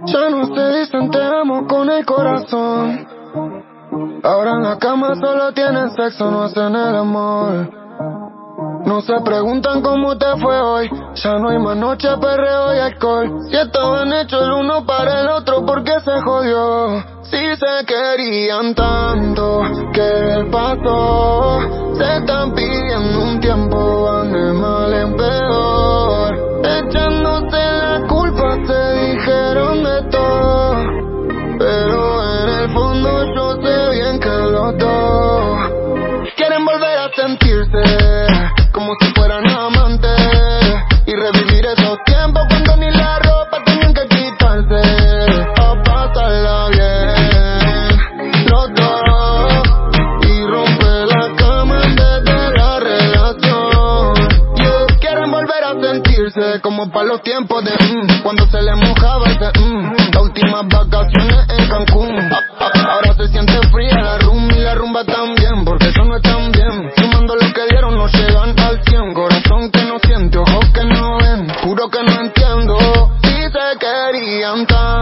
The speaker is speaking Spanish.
Ya no se dicen te amo con el corazón. Ahora en la cama solo tienen sexo, no hacen el amor. No se preguntan cómo te fue hoy. Ya no hay más noche, perreo y alcohol. Si estaban hechos el uno para el otro, ¿por qué se jodió? Si se querían tanto, ¿qué pasó? Se están pidiendo un tiempo, van de mal en peor. Echándose la culpa, se dijeron de todo. Pero en el fondo yo sé bien que los dos quieren volver a sentirse como si fueran amantes y revivir esos tiempos cuando ni la ropa tenían que quitarse, a pasarla bien los dos y romper la cama en vez de la relación. Yeah. Quieren volver a sentirse como para los tiempos de cuando se les mojaba ese las últimas vacaciones en Cancún. Ahora se siente fría la room y la rumba también, porque eso no están bien. Sumando lo que dieron no llegan al 100. Corazón que no siente, ojos que no ven, juro que no entiendo. Si se querían tanto,